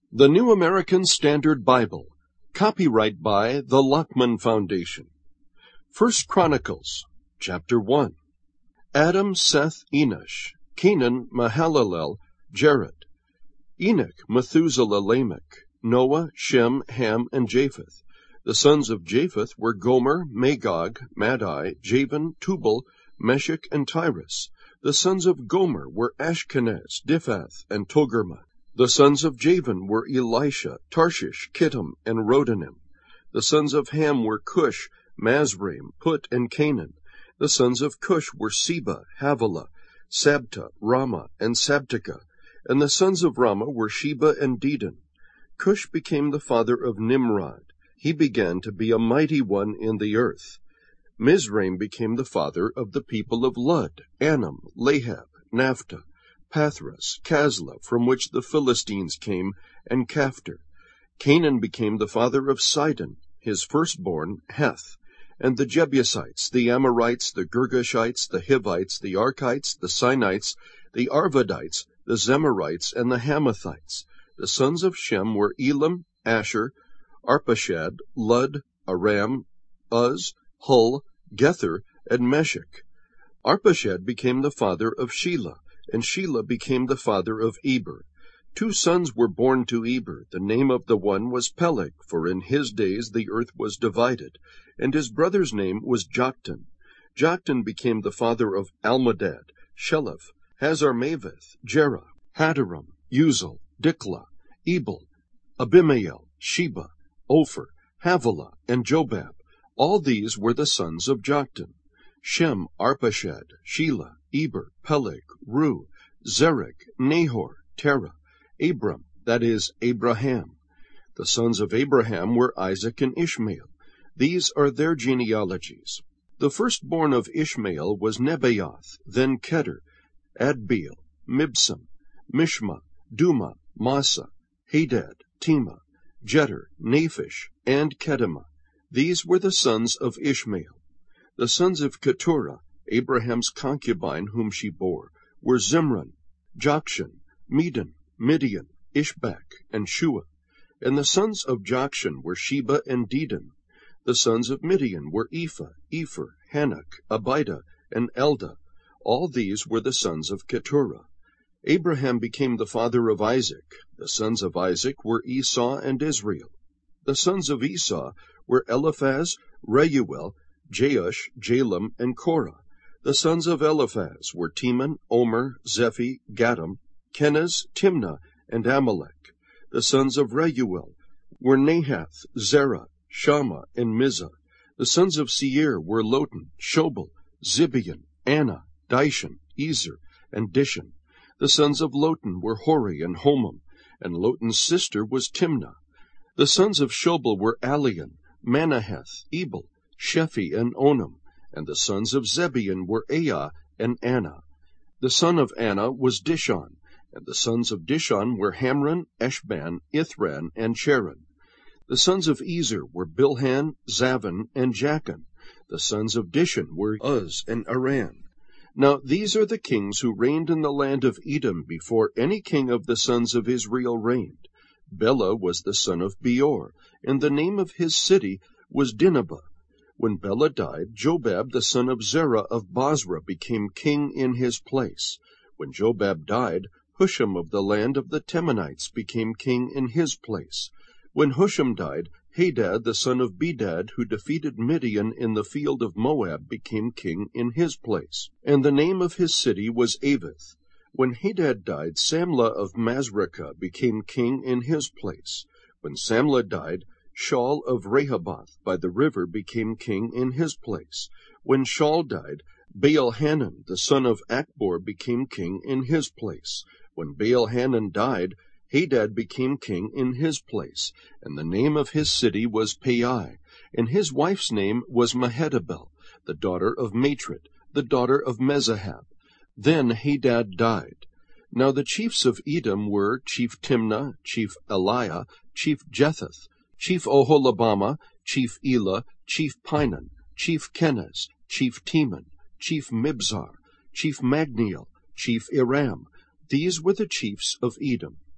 The New American Standard Bible. Copyright by the Lockman Foundation. 1 Chronicles, chapter 1. Adam, Seth, Enosh, Kenan, Mahalalel, Jared, Enoch, Methuselah, Lamech, Noah, Shem, Ham, and Japheth. The sons of Japheth were Gomer, Magog, Madai, Javan, Tubal, Meshech, and Tyrus. The sons of Gomer were Ashkenaz, Diphath, and Togarmah. The sons of Javan were Elisha, Tarshish, Kittim, and Rodanim. The sons of Ham were Cush, Mazraim, Put, and Canaan. The sons of Cush were Seba, Havilah, Sabta, Ramah, and Sabteka. And the sons of Ramah were Sheba and Dedan. Cush became the father of Nimrod. He began to be a mighty one in the earth. Mizraim became the father of the people of Lud, Anam, Lahab, Naphtah, Pathras, Casla, from which the Philistines came, and Caphtor. Canaan became the father of Sidon, his firstborn, Heth, and the Jebusites, the Amorites, the Girgashites, the Hivites, the Archites, the Sinites, the Arvadites, the Zemarites, and the Hamathites. The sons of Shem were Elam, Asher, Arpachshad, Lud, Aram, Uz, Hul, Gether, and Meshech. Arpachshad became the father of Shelah, and Shelah became the father of Eber. 2 sons were born to Eber. The name of the one was Peleg, for in his days the earth was divided, and his brother's name was Joktan. Joktan became the father of Almodad, Sheleph, Hazarmaveth, Jerah, Hadaram, Uzal, Diklah, Ebal, Abimael, Sheba, Ophir, Havilah, and Jobab. All these were the sons of Joktan. Shem, Arpachshad, Shelah, Eber, Peleg, Ru, Zerach, Nahor, Terah, Abram, that is, Abraham. The sons of Abraham were Isaac and Ishmael. These are their genealogies. The firstborn of Ishmael was Nebaioth, then Kedar, Adbeel, Mibsam, Mishma, Duma, Massa, Hadad, Tema, Jeter, Naphish, and Kedemah. These were the sons of Ishmael. The sons of Keturah, Abraham's concubine whom she bore, were Zimran, Jokshan, Medan, Midian, Ishbak, and Shua. And the sons of Jokshan were Sheba and Dedan. The sons of Midian were Ephah, Epher, Hanok, Abida, and Eldah. All these were the sons of Keturah. Abraham became the father of Isaac. The sons of Isaac were Esau and Israel. The sons of Esau were Eliphaz, Reuel, Jeush, Jalam, and Korah. The sons of Eliphaz were Teman, Omer, Zephi, Gatam, Kenaz, Timnah, and Amalek. The sons of Reuel were Nahath, Zerah, Shammah, and Mizah. The sons of Seir were Lotan, Shobal, Zibeon, Anna, Dishan, Ezer, and Dishan. The sons of Lotan were Hori and Homam, and Lotan's sister was Timnah. The sons of Shobal were Alian, Manahath, Ebal, Shephi, and Onam. And the sons of Zebeon were Aiah and Anna. The son of Anna was Dishon, and the sons of Dishon were Hamran, Eshban, Ithran, and Cheran. The sons of Ezer were Bilhan, Zavan, and Jachan. The sons of Dishon were Uz and Aran. Now these are the kings who reigned in the land of Edom before any king of the sons of Israel reigned. Bela was the son of Beor, and the name of his city was Dinhabah. When Bela died, Jobab the son of Zerah of Bozrah became king in his place. When Jobab died, Husham of the land of the Temanites became king in his place. When Husham died, Hadad the son of Bedad, who defeated Midian in the field of Moab, became king in his place. And the name of his city was Avith. When Hadad died, Samlah of Masrekah became king in his place. When Samlah died, Shaul of Rehoboth by the river became king in his place. When Shaul died, Baal-Hanan the son of Achbor became king in his place. When Baal-Hanan died, Hadad became king in his place, and the name of his city was Pai, and his wife's name was Mehetabel, the daughter of Matred, the daughter of Mezahab. Then Hadad died. Now the chiefs of Edom were Chief Timnah, Chief Eliah, Chief Jetheth, Chief Oholabama, Chief Elah, Chief Pinan, Chief Kenaz, Chief Teman, Chief Mibzar, Chief Magniel, Chief Iram. These were the chiefs of Edom.